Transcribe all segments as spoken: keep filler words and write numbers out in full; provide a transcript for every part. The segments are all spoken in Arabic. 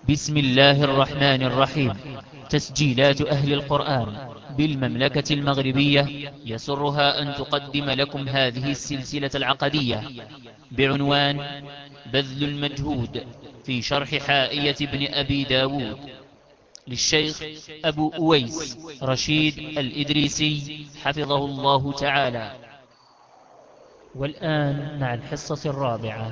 بسم الله الرحمن الرحيم. تسجيلات أهل القرآن بالمملكة المغربية يسرها أن تقدم لكم هذه السلسلة العقدية بعنوان بذل المجهود في شرح حائية ابن أبي داود للشيخ أبو أويس رشيد الإدريسي حفظه الله تعالى. والآن مع الحصة الرابعة.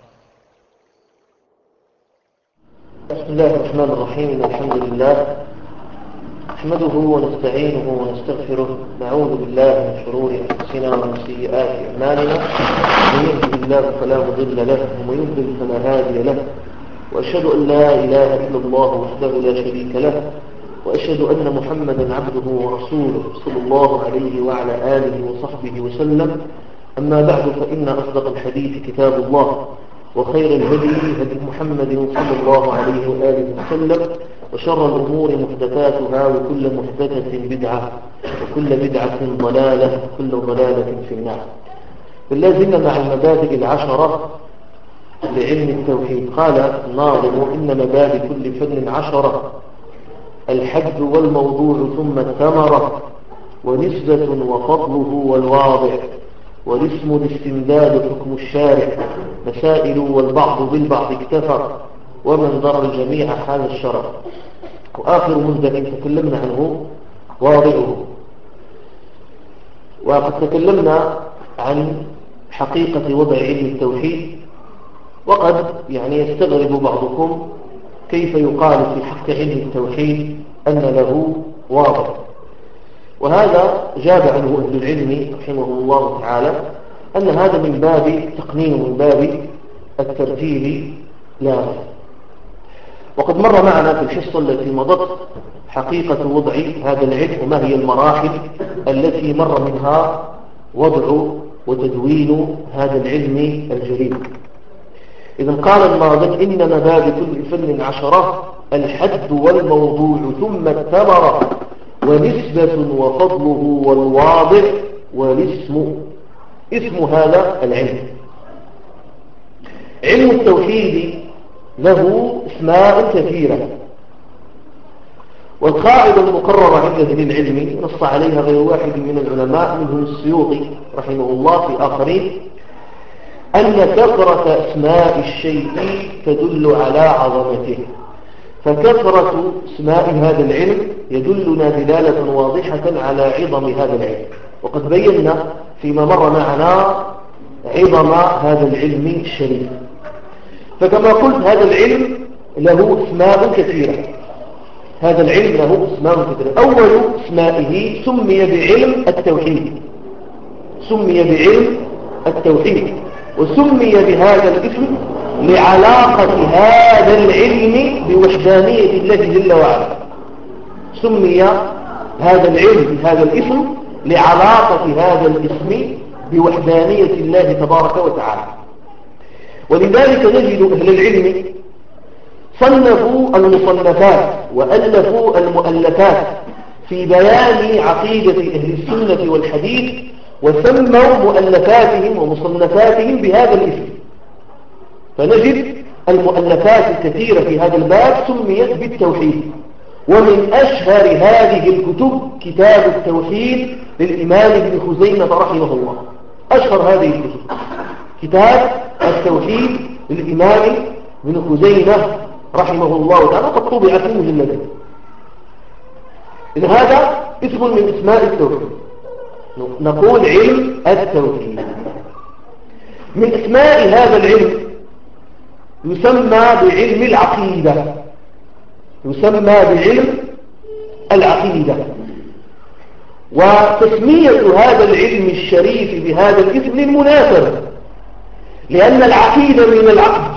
بسم الله الرحمن الرحيم. الحمد لله نحمده ونستعينه ونستغفره، نعوذ بالله من شرور أنفسنا ومن سيئات أعمالنا، من يهده الله فلا مضل له ومن يضلل فلا هادي له، وأشهد أن لا إله إلا الله وحده لا شريك له، وأشهد أن محمدا عبده ورسوله صلى الله عليه وعلى آله وصحبه وسلم. أما بعد، فإن أصدق الحديث كتاب الله، وخير الهدي هدي محمد صلى الله عليه وآله وسلم، وشر الأمور محدثاتها، وكل محدثة بدعة، وكل بدعة ضلالة، وكل ضلالة في النار. فلازلنا مع المبادئ العشرة لعلم التوحيد. قال الناظم: إن مبادئ كل فن عشرة، الحد والموضوع ثم الثمرة، ونسبة وفضله والواضع، والاسم الاستمداد حكم الشارع، مسائل والبعض بالبعض اكتفر، ومن ضر الجميع هذا الشرع. وآخر منزل تكلمنا عنه واضعه. وقد تكلمنا عن حقيقة وضع علم التوحيد، وقد يعني يستغرب بعضكم كيف يقال في حق علم التوحيد أن له واضع، وهذا جاب عنه أهل العلم رحمه الله تعالى أن هذا من باب تقنين، من باب الترتيب لا. وقد مر معنا في الحصة التي مضت حقيقة وضع هذا العلم، وما هي المراحل التي مر منها وضع وتدوين هذا العلم الجليل. إذن قال الناظم: إن مبادئ كل فن عشرة، الحد والموضوع ثم الثمرة، ونسبة وفضله والواضع، والاسم. اسم هذا العلم، علم التوحيد له اسماء كثيرة، والقاعدة المقررة عند أهل العلم نص عليها غير واحد من العلماء، منهم السيوطي رحمه الله في آخرين، أن كثرة أسماء الشيء تدل على عظمته. فكثرة اسماء هذا العلم يدلنا دلالة واضحة على عظم هذا العلم، وقد بينا فيما مر معنا عظم هذا العلم الشريف. فكما قلت هذا العلم له اسماء كثيرة، هذا العلم له اسماء كثيرة. أول اسمائه سمي بعلم التوحيد، سمي بعلم التوحيد، وسمي بهذا الاسم لعلاقة هذا العلم بوحدانية الله جل وعلا. سمي هذا العلم بهذا الاسم لعلاقة هذا الاسم بوحدانية الله تبارك وتعالى. ولذلك نجد أهل العلم صنفوا المصنفات وألفوا المؤلفات في بيان عقيدة أهل السنة والحديث، وسموا مؤلفاتهم ومصنفاتهم بهذا الاسم. فنجد المؤلفات الكثيرة في هذا الباب سميت بالتوحيد. ومن أشهر هذه الكتب كتاب التوحيد للإمام ابن خزيمة رحمه الله. أشهر هذه الكتب كتاب التوحيد للإمام ابن خزيمة رحمه الله تعالى، قد طبع في مجلدين. إن هذا اسم من اسماء التوحيد، نقول علم التوحيد. من اسماء هذا العلم يسمى بعلم العقيدة، يسمى بعلم العقيدة. وتسمية هذا العلم الشريف بهذا الاسم للمناسبة، لأن العقيدة من العقد،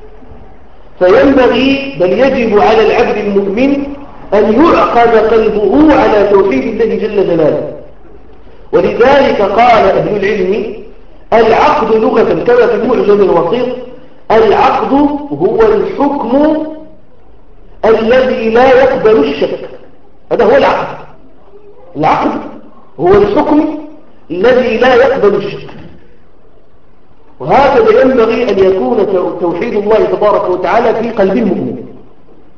فينبغي بل يجب على العبد المؤمن أن يعقد قلبه على توحيد الله جل جلاله. ولذلك قال أهل العلم: العقد لغة كما في المعجم الوسيط: العقد هو الحكم الذي لا يقبل الشك. هذا هو العقد. العقد هو الحكم الذي لا يقبل الشك. وهكذا ينبغي أن يكون توحيد الله تبارك وتعالى في قلب المؤمن.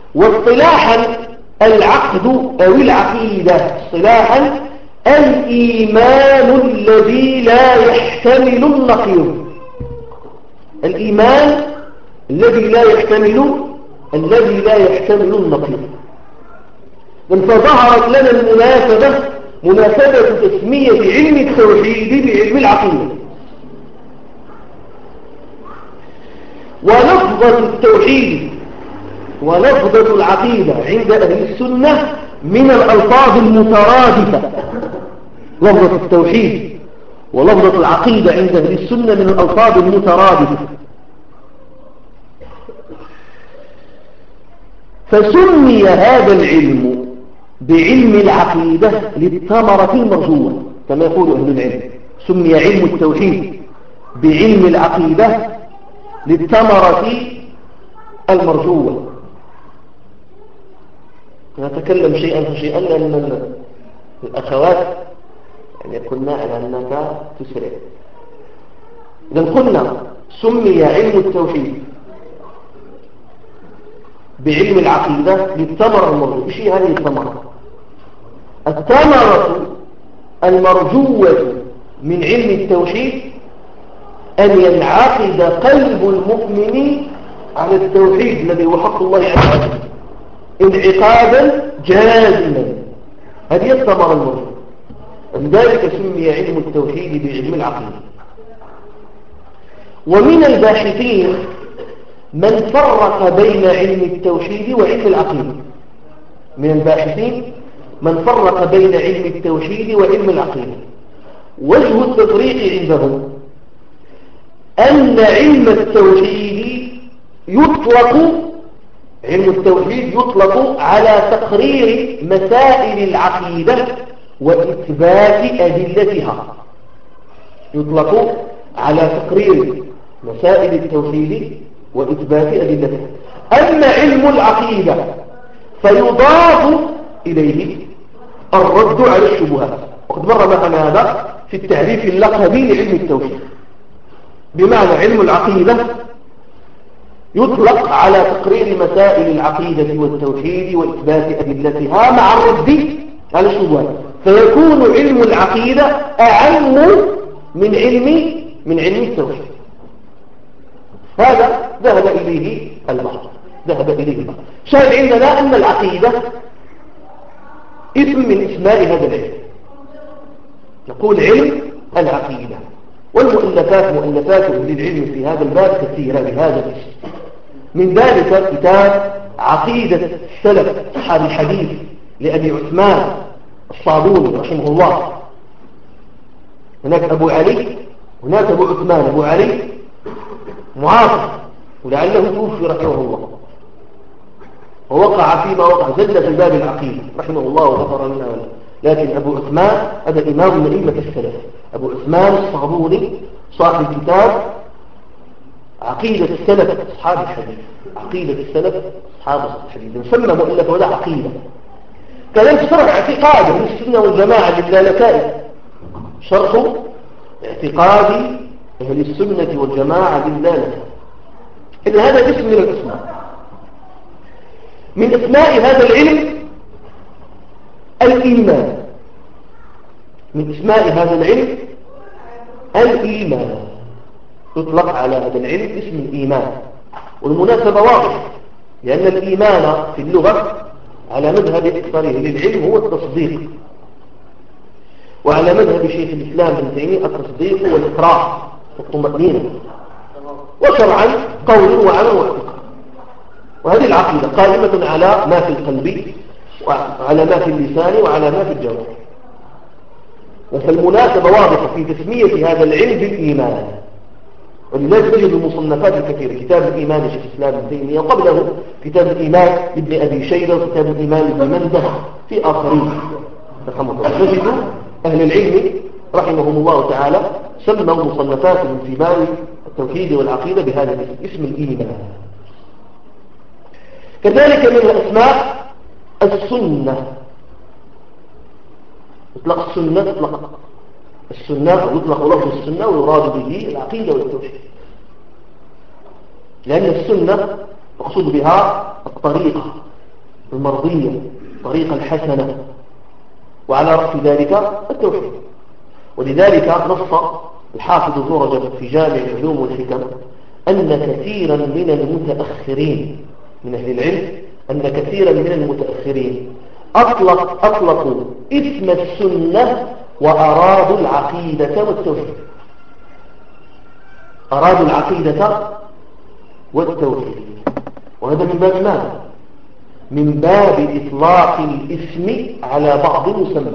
واصطلاحا العقد أو العقيدة اصطلاحا الإيمان الذي لا يحتمل النقيض. الإيمان الذي لا يحتمل الذي لا يحتمل النقيض. فظهرت لنا المناسبة مناسبة تسمية علم التوحيد بعلم العقيدة. ولفظة التوحيد ولفظة العقيدة عند أهل السنة من الألفاظ المترادفة. لفظة التوحيد ولفظة العقيدة عند أهل السنة من الألفاظ المترادفة. فسمي هذا العلم بعلم العقيدة للثمرة المرجوة كما يقول أهل العلم. سمي علم التوحيد بعلم العقيدة للثمرة المرجوة. نتكلم شيئا فشيئا لأن الأخوات يعني قلنا على أنك تسرع. إذن قلنا سمي علم التوحيد بعلم العقيدة للثمرة المرجوة. إيش هي هذه الثمرة؟ الثمرة المرجوة من علم التوحيد أن ينعقد قلب المؤمن على التوحيد الذي هو حق الله عز وجل انعقادا جازما. هذه الثمرة المرجوة. لذلك سمي علم التوحيد بعلم العقيدة. ومن الباحثين من فرق بين علم التوحيد وعلم العقيدة. من الباحثين من فرق بين علم التوحيد وعلم العقيدة. وجه التفريق عندهم أن علم التوحيد يطلق علم التوحيد يطلق على تقرير مسائل العقيدة وإثبات أدلتها. يطلق على تقرير مسائل التوحيد وإثبات أدلتها. أما علم العقيدة فيضاف إليه الرد على الشبهات. وقد مر معنا هذا في التعريف اللقبي لعلم التوحيد. بمعنى علم العقيدة يطلق على تقرير مسائل العقيدة والتوحيد وإثبات أدلتها مع الرد على الشبهات. فيكون علم العقيدة أعم من علم من علم التوحيد. هذا ذهب إليه البعض ذهب إليه البعض. شاهد عندنا أن العقيدة اسم من اسماء هذا العلم. نقول علم العقيدة. والمؤلفات مؤلفات أهل العلم في هذا الباب كثيرة بهذا الاسم. من ذلك كتاب عقيدة السلف أصحاب الحديث لأبي عثمان الصابوني رحمه الله. هناك أبو علي هناك أبو عثمان. أبو علي معاصر ولعله توفي رحمه الله ووقع فيما وقع زل في باب العقيدة رحمه الله وغفر لنا. لكن أبو عثمان هذا إمام من أئمة السلف. أبو عثمان الصابوني صاحب الكتاب عقيدة السلف أصحاب الحديث. عقيدة السلف أصحاب الحديث نسمى مؤلفه ولا عقيدة. كذلك شرح اعتقاد من السنة والجماعة للالكائي. شرح اعتقاد أهل السنة والجماعة للالكائي. إذن هذا اسم من الأسماء. من أسماء هذا العلم الإيمان. من أسماء هذا العلم الإيمان. يطلق على هذا العلم اسم الإيمان. والمناسبة واضحة لأن الإيمان في اللغة على مذهب أكثره للعلم هو التصديق. وعلى مذهب شيخ الإسلام ابن تيمية التصديق والإقرار والطمأنينة. وشرعا قول وعمل واعتقاد. وهذه العقيدة قائمة على ما في القلب وعلى ما في اللسان وعلى ما في الجوارح. فالمناسبة واضحة في تسمية هذا العلم بالإيمان. ولذلك تجد المصنفات الكثيرة. كتاب الإيمان لشيخ الإسلام ابن تيمية وقبله كتاب الإيمان لابن أبي شيبة وكتاب الإيمان لابن منده في آخرين رحمه الله. تجد أهل العلم رحمهم الله تعالى سموا مصنفاتهم في باب التوحيد والعقيدة بهذا الاسم اسم الإيمان. كذلك من الأسماء السنة. يطلق السنة يطلق السنة أو يطلق لفظ السنة ويراد به العقيدة والتوحيد. لأن السنة مقصود بها الطريقة المرضية، الطريقة الحسنة، وعلى رأس ذلك التوحيد. ولذلك نص الحافظ ابن رجب في جامع العلوم والحكم أن كثيرا من المتأخرين من أهل العلم أن كثيرا من المتأخرين أطلق أطلقوا اسم السنة وأرادوا العقيدة والتوحيد. أرادوا العقيدة والتوحيد، وهذا من باب ماذا؟ من باب إطلاق الاسم على بعض المسمى.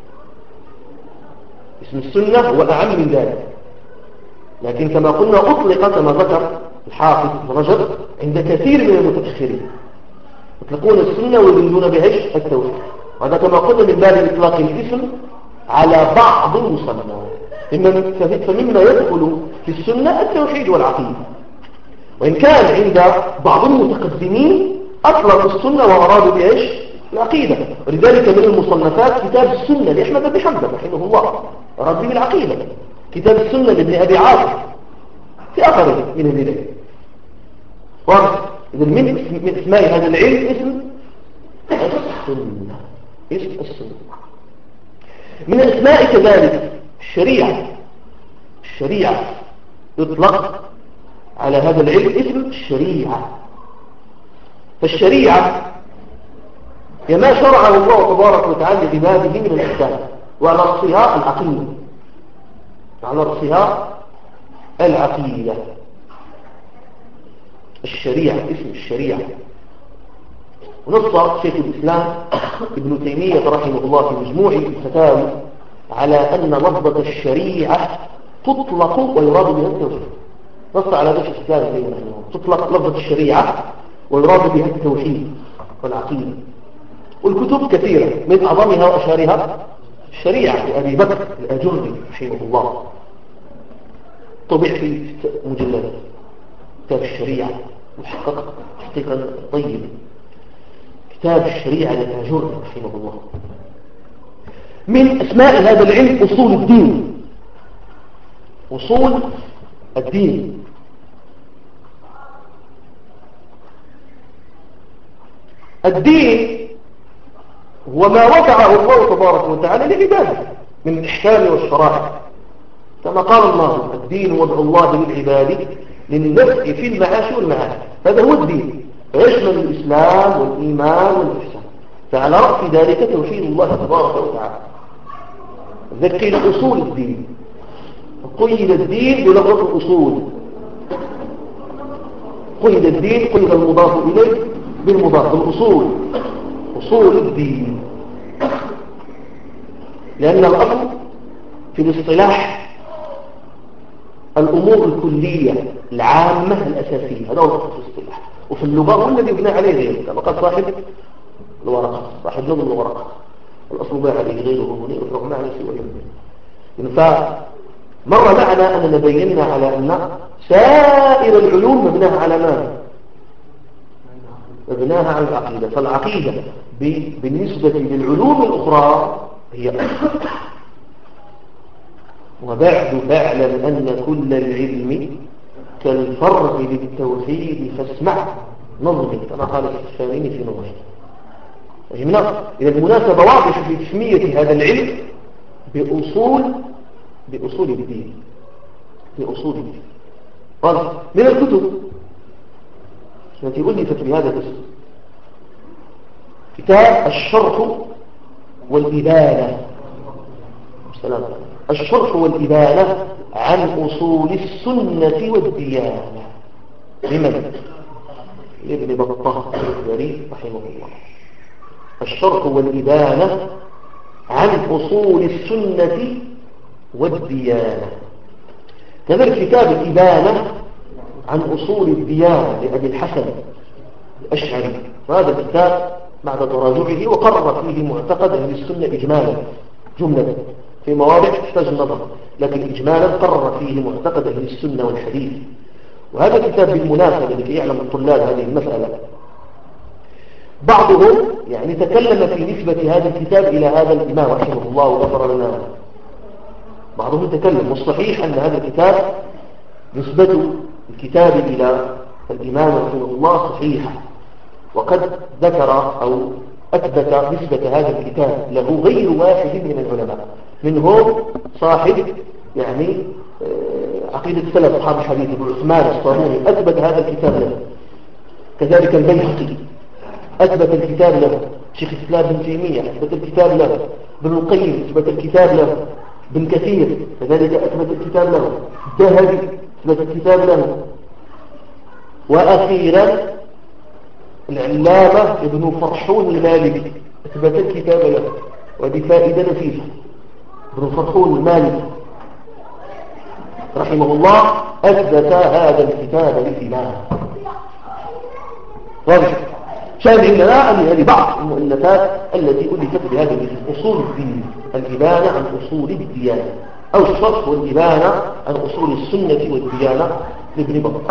اسم السنة هو أعم من ذلك، لكن كما قلنا أطلق كما ذكر الحافظ ابن رجب عند كثير من المتأخرين يطلقون السنة ويريدون بها التوحيد، وهذا كما قلنا من باب إطلاق الاسم على بعض المسمى. فمما يدخل في السنة التوحيد والعقيدة، وإن كان عند بعض المتقدمين أطلقوا السنة وأرادوا بإيش؟ العقيدة. ولذلك من المصنفات كتاب السنة لأحمد بن حنبل رحمه الله أراد به العقيدة، كتاب السنة لابن أبي عاصم في أثر من العلم. واضح؟ إذا من اسماء هذا العلم اسم السنة، اسم السنة. من أسماء كذلك الشريعة. الشريعة يطلق على هذا العلم اسم الشريعة. فالشريعة هي ما شرعه الله تبارك وتعالى لعباده من الأحكام، وعلى رأسها العقيدة، على رأسها العقيدة. الشريعة اسم الشريعة. ونص شيخ الإسلام ابن تيمية رحمه الله في مجموع الفتاوى على أن لفظة الشريعة تطلق ويراد بها التوحيد. نص على ذلك الإسلام ابن تيمية رحمه الله، تطلق لفظة الشريعة ويراد بها التوحيد والعقيدة. والكتب كثيرة، من أعظمها وأشهرها الشريعة لأبي بكر الأجري رحمه الله، طبع في مجلدات كتاب الشريعة محقق تحقيقا طيبا، كتاب الشريعة للأجري رحمه الله. من أسماء هذا العلم أصول الدين. أصول الدين الدين هو ما وضعه الله تبارك وتعالى لعباده من الإحكام والشرائع، كما قال الله الدين وضع الله للعباد للنفع في المعاش والمعاد. هذا هو الدين، يشمل الإسلام والإيمان والإحسان. فعلى رأس ذلك توحيد الله تبارك وتعالى. ذكر أصول الدين، قيد الدين بلفظة الأصول. قيد الدين، قيد المضاف إليه بالمضاف، الأصول، أصول الدين. لأن الأصل في الاصطلاح الأمور الكلية العامة الأساسية، هذا هو الأصل في الاصطلاح. وفي اللغة هو الذي يبنى عليه غيره، كما قال صاحب الورقة، صاحب نظم الورقة، الأصل ما عليه غيره منير رغم عليه سوى يمين. فمر معنا أننا بينا على أن سائر العلوم مبناها على ماذا؟ مبناها على العقيدة. فالعقيدة بالنسبة للعلوم الأخرى هي أصل. وبعد فاعلم أن كل العلم كالفرع للتوحيد فاسمع نظمي، كما قال الشافعي في نظمه. فهمنا؟ إذا المناسبة واضحة في تسمية هذا العلم بأصول بأصول الدين، بأصول الدين. قال من الكتب التي ألفت بهذا الاسم كتاب الشرح والإبانة. السلام. الشرح والإبانة عن أصول السنة والديانة لمن؟ لابن بطة الجري رحمه الله. الشرح والإبانة عن أصول السنة والديانة. كذلك كتاب الإبانة عن أصول الديانة لأبي الحسن الأشعري. وهذا الكتاب بعد تراجعه وقرر فيه معتقد أهل السنة إجمالا جملة، في مواضع تحتاج النظر، لكن إجمالا قرر فيه معتقد أهل السنة والحديث. وهذا الكتاب بالمناسبة لكي يعلم الطلاب هذه المسألة، بعضهم يعني تكلم في نسبة هذا الكتاب إلى هذا الإمام رحمه الله وغفر لنا. بعضهم تكلم، والصحيح أن هذا الكتاب نسبة الكتاب إلى الإمام رحمه الله صحيحة، وقد ذكر أو أثبت نسبة هذا الكتاب له غير واحد من العلماء، منهم صاحب يعني عقيدة السلف أصحاب الحديث ابن عثمان الصابوني أثبت هذا الكتاب له، كذلك البيهقي أثبت الكتاب له، شيخ الإسلام ابن تيمية أثبت الكتاب له، ابن القيم أثبت الكتاب له، ابن كثير كذلك أثبت الكتاب له، الذهبي أثبت الكتاب له، وأخيرا العلامة ابن فرحون المالكي أثبت الكتاب له، وبفائدة نفيسة. ابن فرحون المالكي رحمه الله أثبت هذا الكتاب للإمام. واضح؟ شاهد عندنا أن هذه بعض المؤلفات التي ألفت بهذا الاسم: أصول الدين، الإبانة عن أصول الديانة، أو الشرح والإبانة عن أصول السنة والديانة لابن بطة.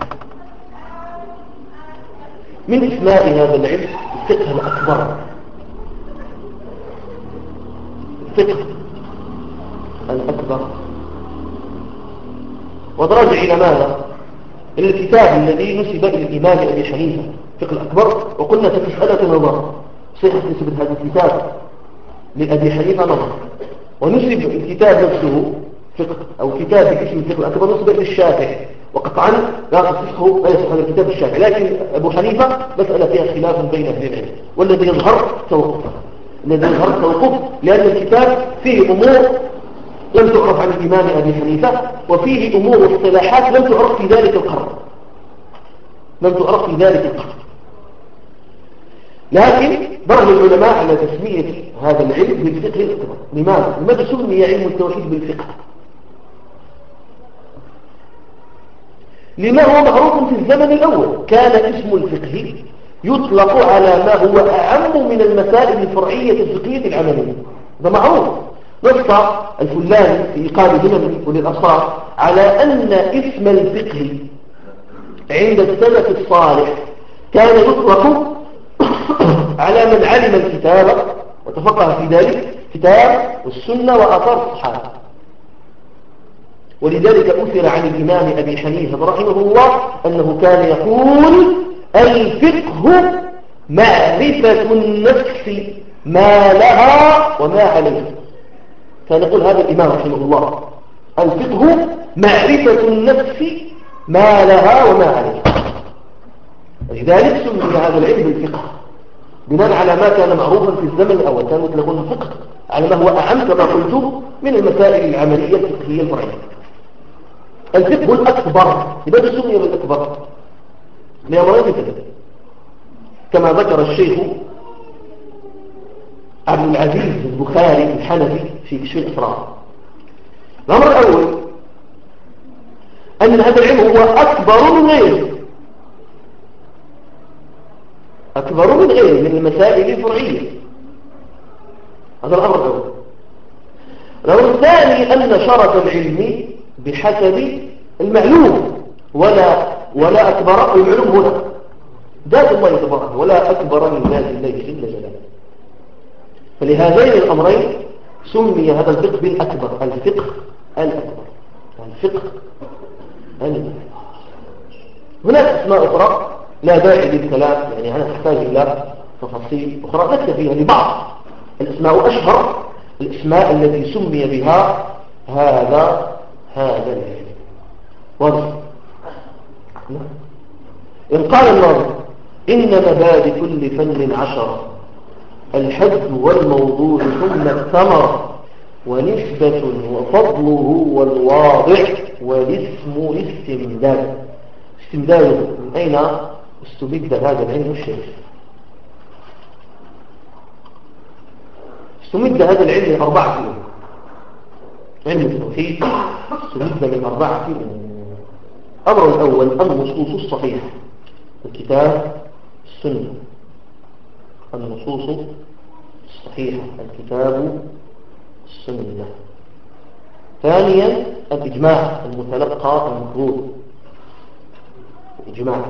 من اسماء هذا العلم الفقه الأكبر، الفقه الأكبر. ودرجة إلى ماذا؟ إلى الكتاب الذي نسب إلى الإمام أبي حنيفة الفقه الأكبر، وقلنا في مسألة نظر صحة نسبة هذا الكتاب لأبي حنيفة نظر، ونسب الكتاب نفسه فقه أو كتاب باسم الفقه الأكبر نسب إلى الشافعي، وقطعا لا تصحه لا يصح هذا الكتاب الشافعي، لكن أبو حنيفة مسألة فيها خلاف بين أهل العلم، والذي يظهر توقفه، الذي يظهر توقف، لأن الكتاب فيه أمور لم تعرف عن الإمام أبي حنيفة، وفيه أمور واصطلاحات لم تعرف في ذلك القرن، لم تعرف في ذلك القرن. لكن درج العلماء على تسمية هذا العلم بالفقه الأكبر. لماذا؟ لماذا سمي علم التوحيد بالفقه؟ لما هو معروف في الزمن الأول، كان اسم الفقه يطلق على ما هو أعم من المسائل الفرعية الفقهية العملية، هذا معروف. نص الفلاني في إيقاد همم وللأبصار على أن اسم الفقه عند السلف الصالح كان يطلق على من علم الكتاب وتفقه في ذلك كتاب والسنة وآثار الصحابة. ولذلك أثر عن الإمام أبي حنيفة رحمه الله أنه كان يقول: الفقه معرفة النفس ما لها وما عليها. كان يقول هذا الإمام رحمه الله: الفقه معرفة النفس ما لها وما عليها. لذلك سمي هذا العلم بالفقه بناء على ما كان معروفا في الزمن الأول، كانوا يطلقون الفقه على ما هو أعم كما قلت من المسائل العملية الفقهية الفرعية. الفقه الأكبر، لماذا سمي بالأكبر؟ لأمرين كذا، كما ذكر الشيخ عبد العزيز البخاري الحنفي في كشف الأسرار. الأمر الأول أن هذا العلم هو أكبر من غيره، أكبر من غيره من المسائل الفرعية، هذا الأمر الأول. الأمر الثاني أن شرط العلم بحسب المعلوم، ولا ولا أكبر المعلوم هنا ذات الله تبارك، ولا أكبر من ذات الله جل جلاله. فلهذين الأمرين سمي هذا الفقه بالأكبر، الفقه الأكبر، الفقه الأكبر. هناك أسماء أخرى لا داعي للكلام، يعني أنا أحتاج إلى تفاصيل أخرى نكتفي لبعض الأسماء. أشهر الأسماء التي سمي بها هذا هذا العلم واضح. إن قال الناظم: إن مبادئ كل فن عشرة، الحد والموضوع ثم الثمر، ونسبة وفضله والواضع، والاسم الاستمداد. استمداده من أين استمد هذا العلم الشريف؟ استمد هذا العلم من أربعة أمور. علم التوحيد استمد من أربعة أمور. الأمر الأول النصوص الصحيحة، الكتاب السنة، النصوص الصحيحة الكتاب السنة. ثانيا الإجماع المتلقى المفروض، الإجماع.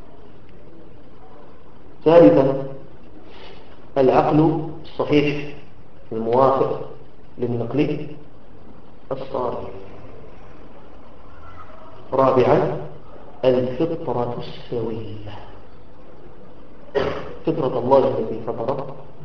ثالثا العقل الصحيح الموافق للنقل الصالح. رابعا الفطرة السوية. فطرة الله التي فطر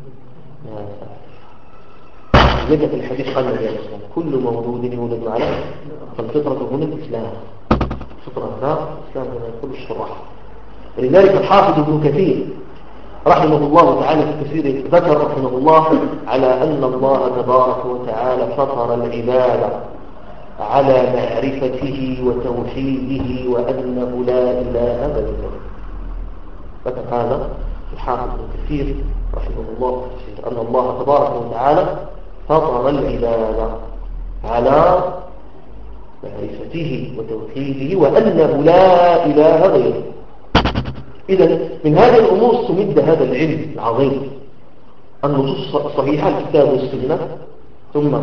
يجب في الحديث قال النبي عليه الصلاة والسلام كل مولود يولد على فالفطرة هنا الإسلام فطرة هنا الإسلام هنا كل الشرح. ولذلك الحافظ ابن كثير رحمه الله تعالى في كثير ذكر رحمه الله على أن الله تبارك وتعالى فطر العباد على معرفته وتوحيده وأنه لا إله إلا هو. ذكر هذا الحافظ ابن كثير رحمه الله أن الله تبارك وتعالى فطر العباد على معرفته وتوحيده وأنه لا إله غيره. إذن من هذه الأمور استمد هذا العلم العظيم النصوص الصحيحة الكتاب والسنة ثم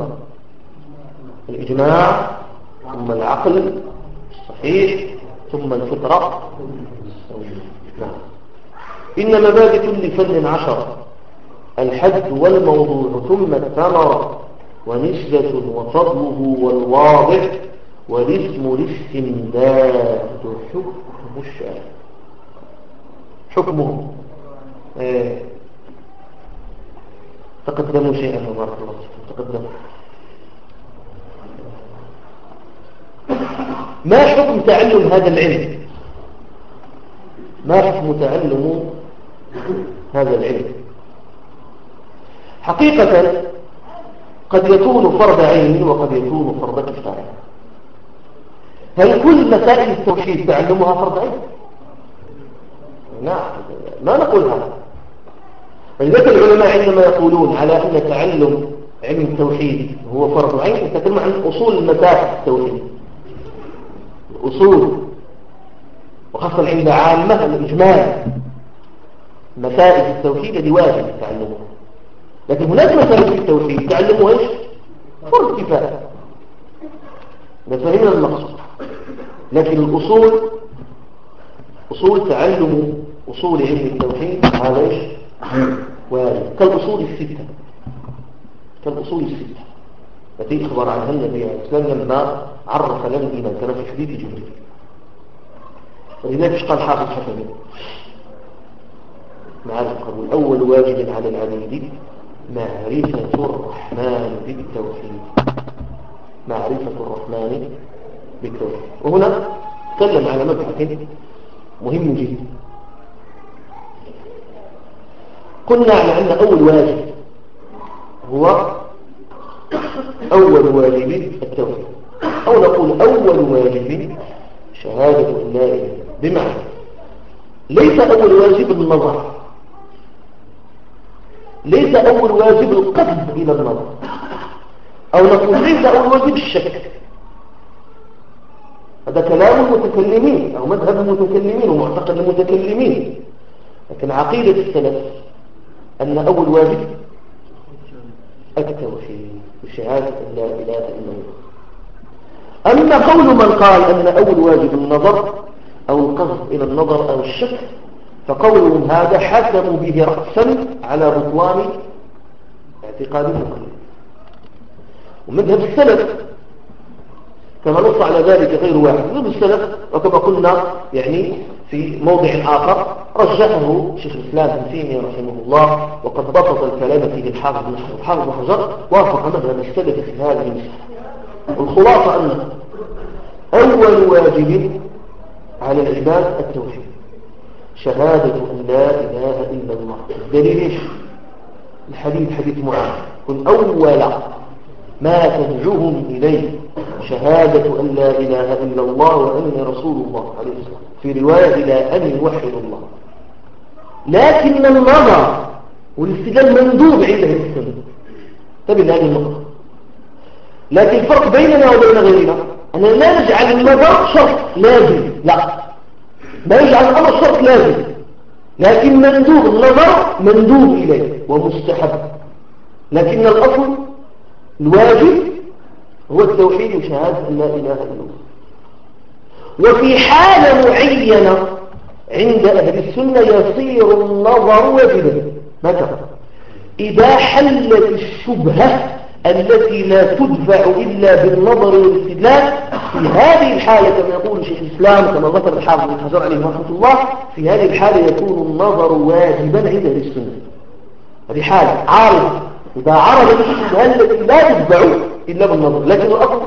الإجماع ثم العقل الصحيح ثم الفطرة. إن مبادئ كل فن عشر الحد والموضوع ثم الثمرة ونسبة وفضله والواضح والاسم الاستمداد حكم الشارع حكمه آه. تقدموا شيئا بارك الله تقدموا. ما حكم تعلم هذا العلم؟ ما حكم تعلم هذا العلم؟ حقيقة قد يكون فرض عين وقد يكون فرض كفاية. هل كل مسائل التوحيد تعلمها فرض عين؟ نعم ما نقول هذا. فلذلك العلماء عندما يقولون على أن تعلم علم التوحيد هو فرض عين يتكلم عن أصول المسائل التوحيد الأصول وخاصة عند عامة الإجمال مسائل التوحيد دي واجب تعلمها. لكن هناك مسائل في التوحيد تعلمها ايش؟ فرض كفاية. نفهمنا المقصود. لكن الأصول أصول تعلم أصول علم التوحيد هذا ايش؟ واجب كالأصول الستة كالأصول الستة التي أخبر عنها النبي عليه الصلاة والسلام لما عرف لنا الإيمان كما في حديث جبريل. ولذلك قال حافظ حسن مع القبول أول واجب على العبيد معرفة الرحمن بالتوحيد معرفة الرحمن بالتوحيد. وهنا تكلم على مبحث مهم جدا. قلنا على أن أول واجب هو أول واجب التوحيد أو نقول أول واجب شهادة أن لا إله بمعنى ليس أول واجب النظر ليس أول واجب القصد إلى النظر أو نقول ليس أول واجب الشك. هذا كلام المتكلمين أو مذهب المتكلمين ومعتقد المتكلمين. لكن عقيدة السلف أن أول واجب التوحيد بشهادة أن لا إله إلا الله. أما قول من قال أن أول واجب النظر أو القصد إلى النظر أو الشك فقولهم هذا حكموا به رأسا على بطلان اعتقاد المقلد. ومذهب السلف كما نص على ذلك غير واحد مذهب السلف وكما قلنا يعني في موضع آخر رجحه شيخ الإسلام ابن تيمية رحمه الله وقد بسط الكلام فيه الحافظ بن حجر وافق مذهب السلف في هذه المسألة. والخلاصة أن أول واجب على العباد التوحيد شهادة أن لا إله إلا الله. الدليل إيش؟ الحديث حديث معاذ قل أول ما تدعوهم إليه شهادة أن لا إله إلا الله وأني رسول الله عليه الصلاة في رواية إلى أن يوحد الله. لكن النظر والاستدلال مندوب عند أهل السنة. تبين هذه النقطة. لكن الفرق بيننا وبين غيرنا أننا لا نجعل النظر شرط لازم لا ما يجعل الأمر شرط لازم لكن مندوب النظر مندوب إليه ومستحب. لكن الأصل الواجب هو التوحيد وشهادة أن لا إله إلا الله. وفي حالة معينة عند أهل السنة يصير النظر واجبا. متى؟ إذا حلت الشبهة التي لا تدفع إلا بالنظر والاستدلال، في هذه الحالة كما يقول شيخ الإسلام كما ذكر الحافظ ابن حجر عليه رحمة الله، في هذه الحالة يكون النظر واجبا عند أهل السنة. هذه حالة عارضة، إذا عرضت الشبهة التي لا تدفع إلا بالنظر، لكن الأصل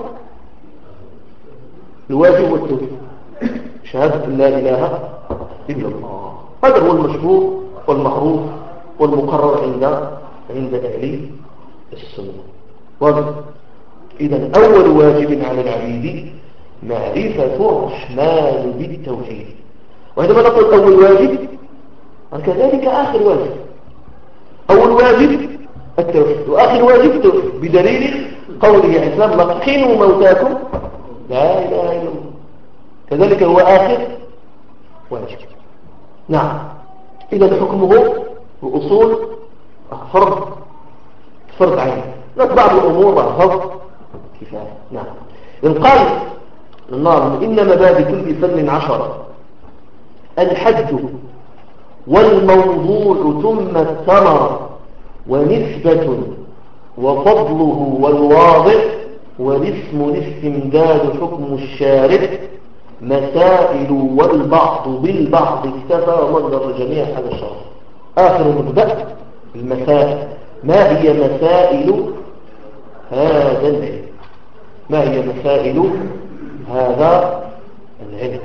الواجب والتوحيد، شهادة لا إله إلا الله. هذا هو المشهور والمعروف والمقرر عند عند أهل السنة. واضح؟ إذن أول واجب على العبيد معرفة الرحمن بالتوحيد. وعندما نقول أول واجب كذلك آخر واجب. أول واجب التوحيد وآخر واجب التوحيد، بدليل قوله عليه السلام لقنوا موتاكم لا إله إلا الله، كذلك هو آخر واجب. نعم. إذا حكمه وأصول فرض فرض عين، لك بعض الأمور فرض كفاية. نعم. إن قال الناظم إن مبادئ كل فن عشرة: الحد والموضوع ثم الثمرة ونسبة وفضله والواضع والاسم الاستمداد حكم الشارع مسائل والبعض بالبعض اكتفى ومصدر الجميع هذا الشرط. آخر مبدأ المسائل. ما هي مسائل هذا العلم؟ ما هي مسائل هذا العلم؟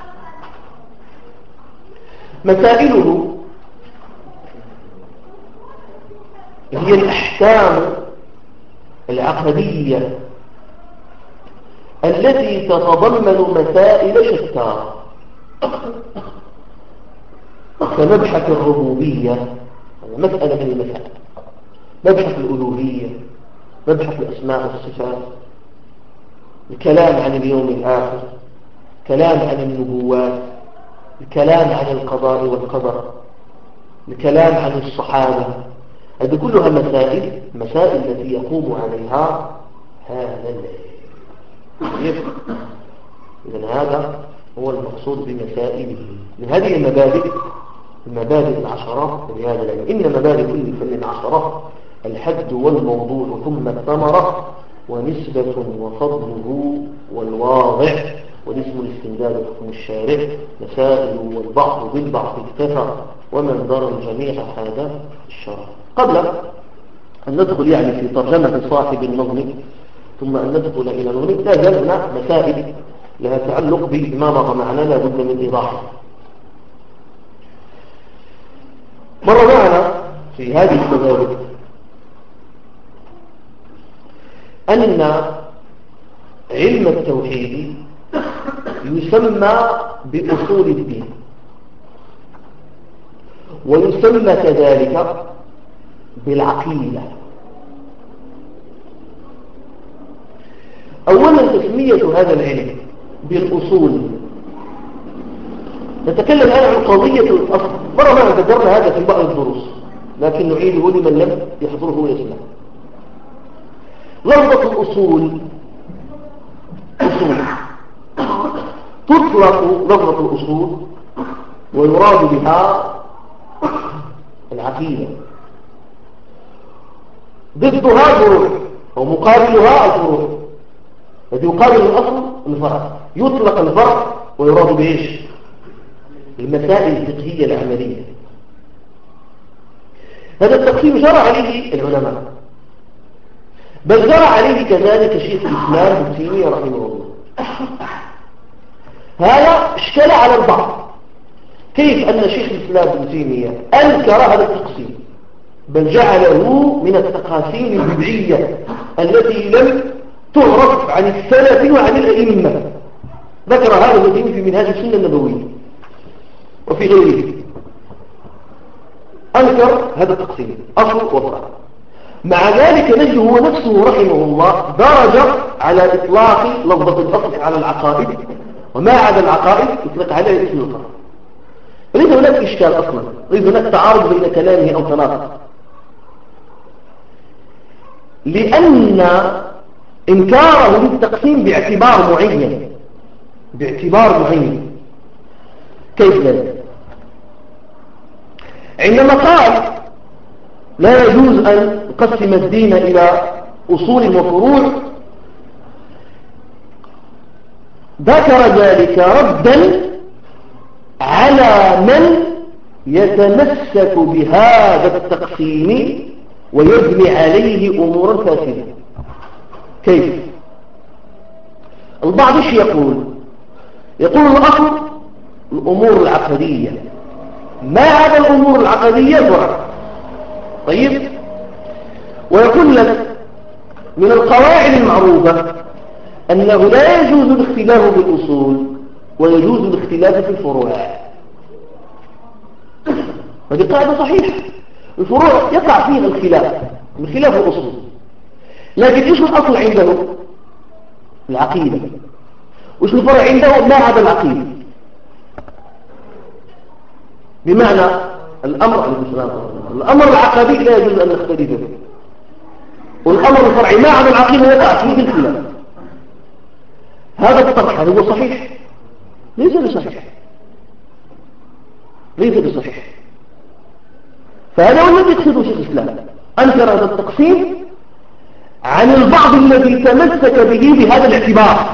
مسائله هي الأحكام العقدية التي تتضمن مسائل شتى، كمبحث الربوبية مسألة من المسائل، مبحث الألوهية، مبحث الأسماء والصفات، الكلام عن اليوم الآخر، الكلام عن النبوات، الكلام عن القضاء والقدر، الكلام عن الصحابة. هذه كلها مسائل مسائل التي يقوم عليها هذا العلم. إذن هذا هو المقصود بمسائله. من هذه المبادئ المبادئ العشرة لهذا العلم. إن مبادئ كل فن عشرة: الحد والموضوع ثم الثمرة ونسبة وفضله والواضع والاسم الاستمداد حكم الشارع مسائل والبعض بالبعض اكتفى ومن دار الجميع هذا الشرع. قبل أن ندخل يعني في ترجمة صاحب النظم ثم أن ندخل إلى نظم، لا زال هنا مسائل لها تعلق بما مضى معنا لا بد من إيضاحه. مر معنا في هذه المبادئ أن علم التوحيد يسمى بأصول الدين، ويسمى كذلك بالعقيدة. أولا تسمية هذا العلم بالأصول. نتكلم الآن عن قضية الأصل. مرة ما ذكرنا هذا في بعض الدروس لكن نعيده لمن لم يحضره ويسمع. لفظة الأصول أصول تطلق لفظة الأصول ويراد بها العقيدة، ضدها فروع أو مقابلها الفروع. الذي يقابل الأصل الفرع، يطلق الفرع ويراد بإيش؟ المسائل الفقهية العملية. هذا التقسيم جرى عليه العلماء، بل جرى عليه كذلك شيخ الإسلام ابن تيمية رحمه الله. هذا اشكل على البعض، كيف أن شيخ الإسلام ابن تيمية أنكر هذا التقسيم بل جعله من التقاسيم البدعية التي لم تعرف عن السلف وعن الأئمة. ذكر هذا ابن تيمية في منهاج السنة النبوية وفي غيره. أنكر هذا التقسيم أصل وفرع. مع ذلك نجد هو نفسه رحمه الله درج على إطلاق لفظة الأصل على العقائد، وما عدا العقائد يطلق عليه اسم الفرع. وليس هناك إشكال أصلا، ليس هناك تعارض بين كلامه أو تناقض، لأن إنكاره للتقسيم باعتبار معين باعتبار معين كيف ذلك؟ عندما قال لا يجوز أن نقسم الدين إلى أصول وفروع ذكر ذلك ردا على من يتمسك بهذا التقسيم ويبني عليه أمورا فاسدة. كيف؟ البعض ايش يقول؟ يقول الأصل الأمور العقدية، ما هذا الأمور العقدية فرع. طيب، ويقول لك من القواعد المعروفة أنه لا يجوز الاختلاف في الأصول ويجوز الاختلاف في الفروع. هذه قاعدة صحيحة. الفروع يقع فيها الخلاف بخلاف الأصول، لكن إيش الأصل عنده؟ العقيدة. وإيش الفرع عنده؟ ما عدا العقيدة. بمعنى الأمر الأمر العقدي لا يجوز أن نختلف فيه، والأمر الفرعي ما عدا العقيدة يقع فيه الخلاف. هذا الطرح هو صحيح؟ ليس بصحيح، ليس بصحيح. فهذا هو الذي يقصده شيخ الإسلام، أنكر هذا التقسيم عن البعض الذي تمسك به بهذا الاعتبار.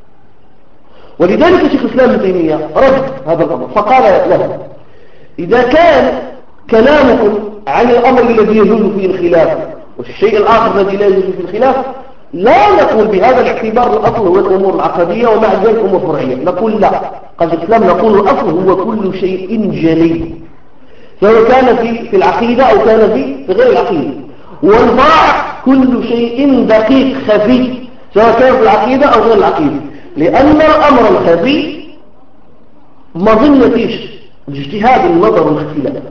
ولذلك شيخ الإسلام ابن تيمية رد هذا الأمر فقال له: إذا كان كلامكم عن الأمر الذي يجوز فيه الخلاف والشيء الآخر الذي لا يجوز فيه الخلاف، لا نقول بهذا الاعتبار الأصل هو الأمور العقدية ومع ذلك أمور فرعية. نقول لا، قال الإسلام نقول الأصل هو كل شيء جلي، سواء كان في في العقيدة أو كان في في غير العقيدة، والفرع كل شيء دقيق خفي سواء كان في العقيدة أو غير العقيدة، لأن الأمر الخفي مظنة إيش؟ الاجتهاد النظر والاختلاف،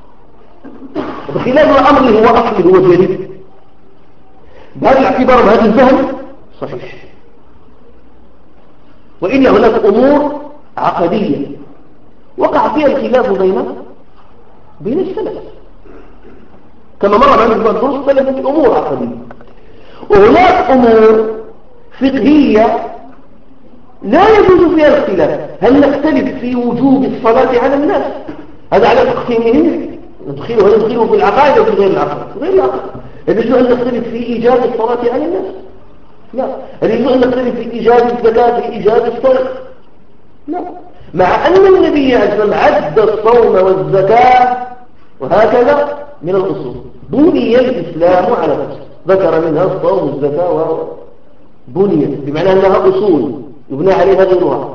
بخلاف الأمر اللي هو أصل هو جلي. بهذا الاعتبار بهذا الفهم صحيح. وإن هناك أمور عقدية وقع فيها الخلاف بين بين السلف، كما مر معنا في الدروس السلف في أمور عقدية. وهناك أمور فقهية لا يجوز فيها الاختلاف. هل نختلف في وجوب الصلاة على الناس؟ هذا على تقسيمهم، ندخله هل ندخله في العقائد أو في غير العقائد؟ غير العقائد. هل يجوز أن نختلف في إيجاد الصلاة على الناس؟ لا. هل يجوز أن نختلف في إيجاد الزكاة، في إيجاد الصلاة؟ لا. مع أن النبي عليه الصلاة والسلام عد الصوم والزكاة وهكذا من الأصول. بني الإسلام على نفسه، ذكر منها الصوم والزكاة وبني، بمعنى أنها أصول يبنى عليها غيرها.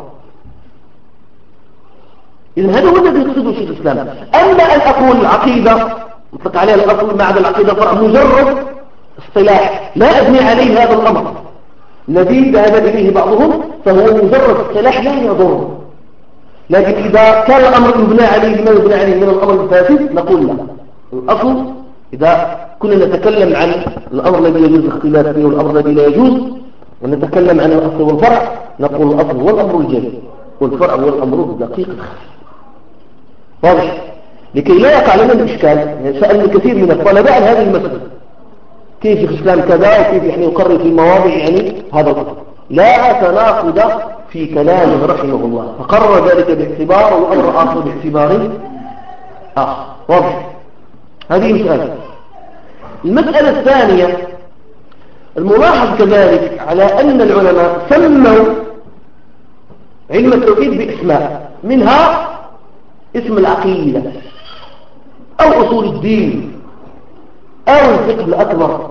إذن هذا هو الذي يقصده شيخ الإسلام. أما أن أقول العقيدة يطلق عليها الأصل ما عدا العقيدة فرع مجرد اصطلاح لا أبني عليه هذا الأمر الذي ذهب إليه بعضهم، فهو مجرد اصطلاح لا يضر. لكن إذا كان الأمر يبنى عليه ما يبنى عليه من الأمر الفاسد نقول لا. الأصل إذا كنا نتكلم عن الأمر الذي يجوز الاختلاف فيه والأمر الذي لا يجوز، ونتكلم عن الأصل والفرع، نقول الأصل هو الأمر الجلي والفرع هو الأمر الدقيق الخفي. واضح؟ لكي لا يقع لنا الإشكال، يعني سألني كثير من الطلبة عن هذه المسألة، كيف الإسلام كذا وكيف يعني يقرر في المواضع يعني هذا الأمر. لا تناقض في كلامه رحمه الله، فقرر ذلك باعتبار والأمر آخر باعتبار آخر. واضح؟ هذه مسألة. المسألة الثانية الملاحظ كذلك على أن العلماء سموا علم التوحيد باسماء، منها اسم العقيدة أو أصول الدين أو الفقه الأكبر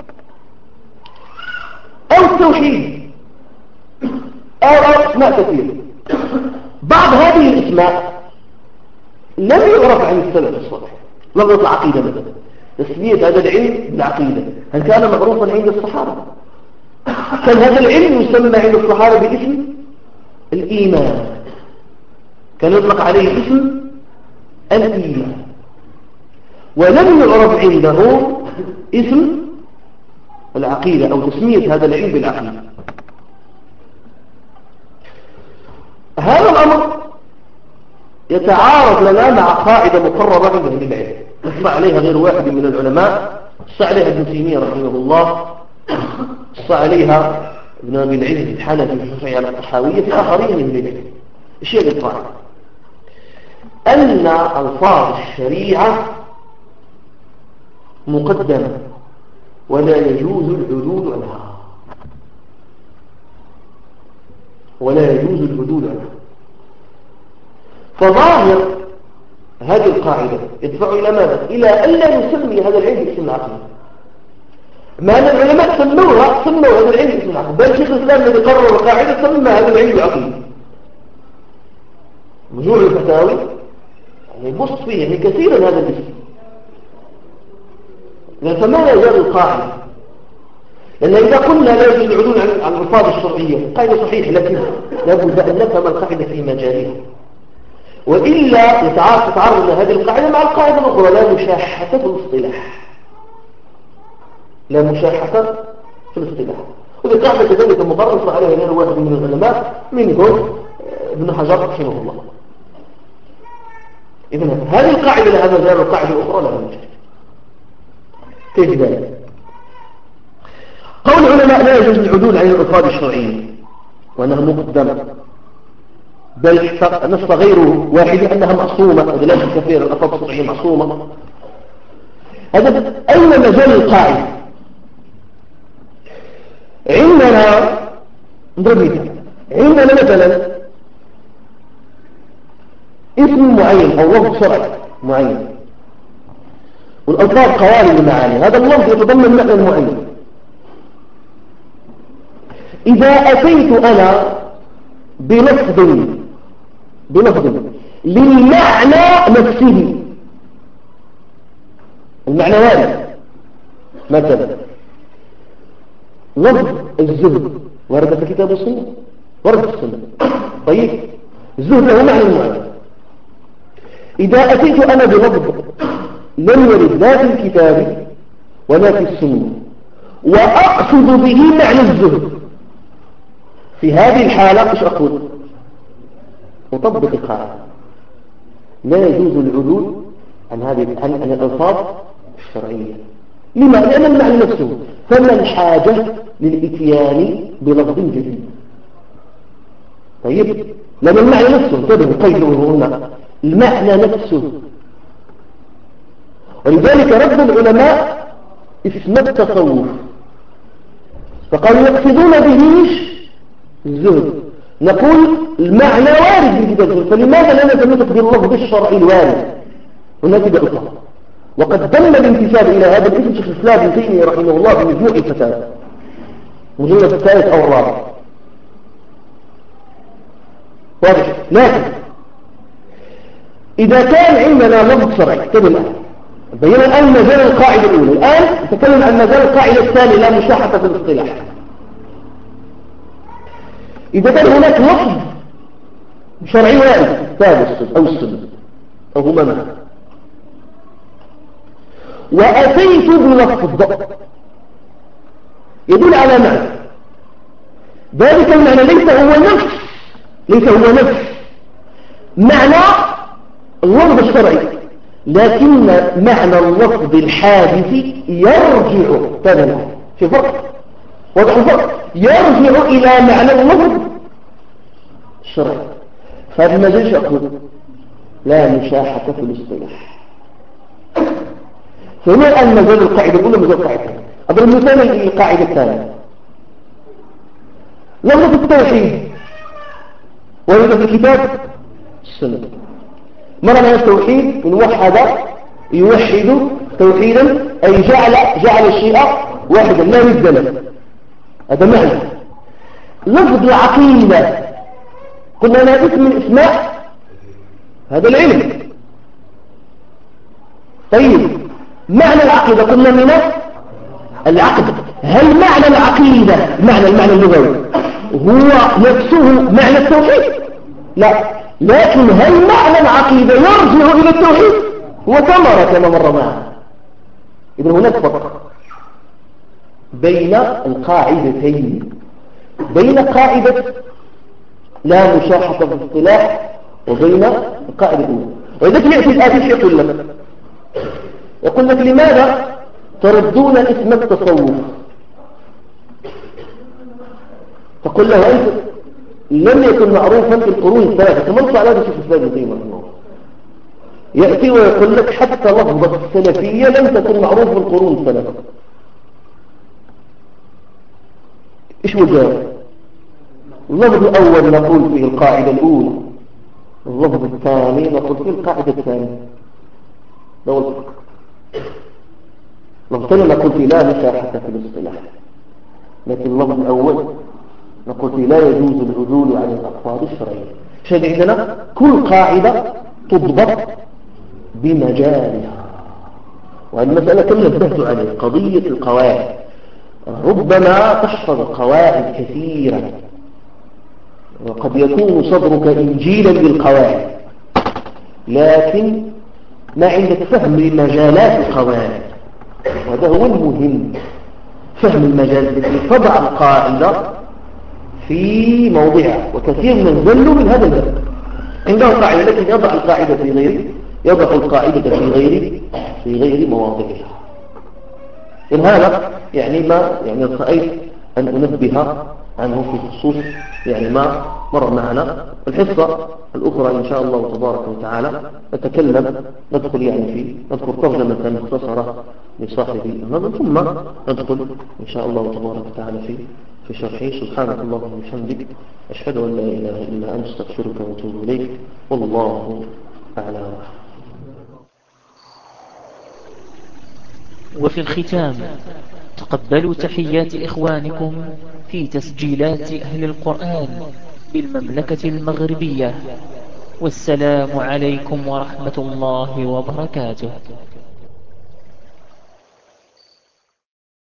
أو التوحيد أو, أو اسماء كثيرة. بعض هذه الاسماء لم يعرف عن السلف الصالح. لفظة العقيدة مثلا، تسمية هذا العلم بالعقيدة هل كان معروفا عند الصحابة؟ كان هذا العلم يسمى عند الصحابة باسم الإيمان، كان يطلق عليه اسم الإيمان، ولم يعرف عنده اسم العقيدة أو تسمية هذا العلم بالعقيدة. هذا الأمر يتعارض لنا مع قاعدة مقررة عند أهل العلم نص عليها غير واحد من العلماء، نص عليها ابن تيمية رحمه الله، نص عليها ابن أبي العز الحنفي في الشافعي على الطحاوية في آخرين من العلم. الشيء الإطلاق أن ألفاظ الشريعة مقدمة ولا يجوز العدول عنها ولا يجوز العدول عنها فظاهر هذه القاعدة يدفع إلى ماذا؟ إلى ألا نسمي هذا العلم باسم العقل. ما أن العلماء سموها سموا هذا العلم باسم العقل، بل شيخ الإسلام الذي قرر القاعدة سمى هذا العلم العقلي. مجموع الفتاوي يعني يبص فيه يعني كثيرا هذا الاسم، فما يزال القاعدة، لأن إذا قلنا لا يجوز العدول عن الألفاظ الشرعية قاعدة صحيح، لكن لابد أن نفهم القاعدة في مجالها، وإلا يتعارض هذه القاعدة مع القاعدة الأخرى لا مشاحة في الاصطلاح. لا مشاحة في الاصطلاح، وذي قاعدة كذلك مقرر عليها غير واحد من العلماء منهم ابن حجر رحمه الله. إذن هذه القاعدة لها مجال والقاعدة الأخرى لها مجال. كيف ذلك؟ قول العلماء لا يجوز العدول عن الألفاظ الشرعية وأنها مقدمة، بل نص غير واحد أنها معصومة، وهذا لا شك فيه الألفاظ الشرعية معصومة. هذا أين مجال القاعدة؟ عندنا نضرب مثال، عندنا مثلا اسم معين أو لفظ شرعي معين، والألفاظ قوالب المعاني، هذا اللفظ يتضمن معنى معين. إذا أتيت أنا بلفظ بلفظ للمعنى نفسه، المعنى وارد، مثلا لفظ الزهد ورد في كتاب السنة، ورد في السنة، طيب الزهد له معنى معين. إذا أتيت أنا بلفظ لم يرد لا في الكتاب ولا في السنة وأقصد به معنى الزهد، في هذه الحالة إيش أقول؟ أطبق القاعدة، لا يجوز العدول عن هذه عن الألفاظ الشرعية. لما؟ لأن المعنى نفسه، فما الحاجة للإتيان بلفظ جديد؟ طيب لأن المعنى نفسه، انتبهوا قيدوا هنا، المعنى نفسه. ولذلك رد العلماء اسم التصوف، فقالوا يقصدون به الزهد، نقول المعنى وارد في كتاب السنة، فلماذا لا نتمسك باللفظ الشرعي الوارد ونتبع الأخرى؟ وقد دل الانتساب إلى هذا الاسم شيخ الإسلام ابن تيمية رحمه الله في مجموع الفتاوى، مجلد الثالث أو الرابع، واضح. لكن إذا كان عندنا لفظ شرعي، تبع الآن بينا الآن مجال القاعدة الأولى، الآن نتكلم عن مجال القاعدة الثانية لا مشاحة في الاصطلاح. إذا كان هناك لفظ شرعي وارد ثابت أو السنة أو هما معا، وأتيت بلفظ يدل على معنى، ذلك المعنى ليس هو نفس ليس هو نفس معنى اللفظ الشرعي، لكن معنى اللفظ الحادث يرجع تبعا في فرق، وضع الفرق يرجع إلى معنى اللفظ الشرعي. فهذا ما جيش أقول لا مشاحة في الاصطلاح. فهنا الآن مجال القاعدة الأولى مجال القاعدة الثانية. أضرب مثال القاعدة الثانية، لفظ التوحيد ورد في الكتاب السنة، مرنا التوحيد من وحد يوحد توحيدا أي جعل جعل الشيء واحدا لا ند له، هذا معنى. لفظ العقيدة قلنا لا اسم من اسماء هذا العلم. طيب معنى العقيدة قلنا من العقد، هل معنى العقيدة معنى المعنى اللغوي هو نفسه معنى التوحيد؟ لا، لكن هل معنى العقيدة يرجع إلى التوحيد؟ هو ثمرة كما مر معنا. إذن هناك فرق بين القاعدتين، بين قاعدة لا مشاحة في الاصطلاح وبين القاعدة الأولى. وإذا يأتي الآتي يقول لك يقول لك لماذا تردون اسم التصوف؟ تقول له أنت لم يكن معروفا في القرون الثلاثة، كما نص على هذا الشيخ الإسلام ابن تيمية رحمه الله، يأتي ويقول لك حتى لفظة السلفية لم تكن معروفة في القرون الثلاثة، إيش هو الجواب؟ اللفظ الأول نقول فيه القاعدة الأولى، اللفظ الثاني نقول فيه القاعدة الثانية. لو الفقه لفظنا نقول فيه لا مساحة في الاصطلاح، لكن اللفظ الأول نقول فيه لا يجوز العدول عن الألفاظ الشرعية. شهد عندنا كل قاعدة تضبط بمجالها، وهذه المسألة كم نبهت عليه، قضية القواعد. ربما تحفظ قواعد كثيرة وقد يكون صدرك إنجيلا بالقواعد، لكن ما عندك فهم لمجالات القواعد، وهذا هو المهم، فهم المجال التي تضع القاعدة في موضعها. وكثير من ذلوا من هذا الباب، عنده قاعدة لكن يضع القاعدة في غير يضع القاعدة في غير في غير مواضعها. إن هذا يعني ما يعني رأيت أن أنبه عنه في خصوص يعني ما مر معنا. الحصة الأخرى إن شاء الله تبارك وتعالى نتكلم ندخل يعني في نذكر ترجمة مختصرة لصاحب النظم، ثم ندخل إن شاء الله تبارك وتعالى في في شرحه. سبحانك اللهم وبحمدك، أشهد أن لا إله إلا أنت، أستغفرك وأتوب إليك، والله أعلم. وفي الختام تقبلوا تحيات إخوانكم في تسجيلات أهل القرآن بالمملكة المغربية، والسلام عليكم ورحمة الله وبركاته.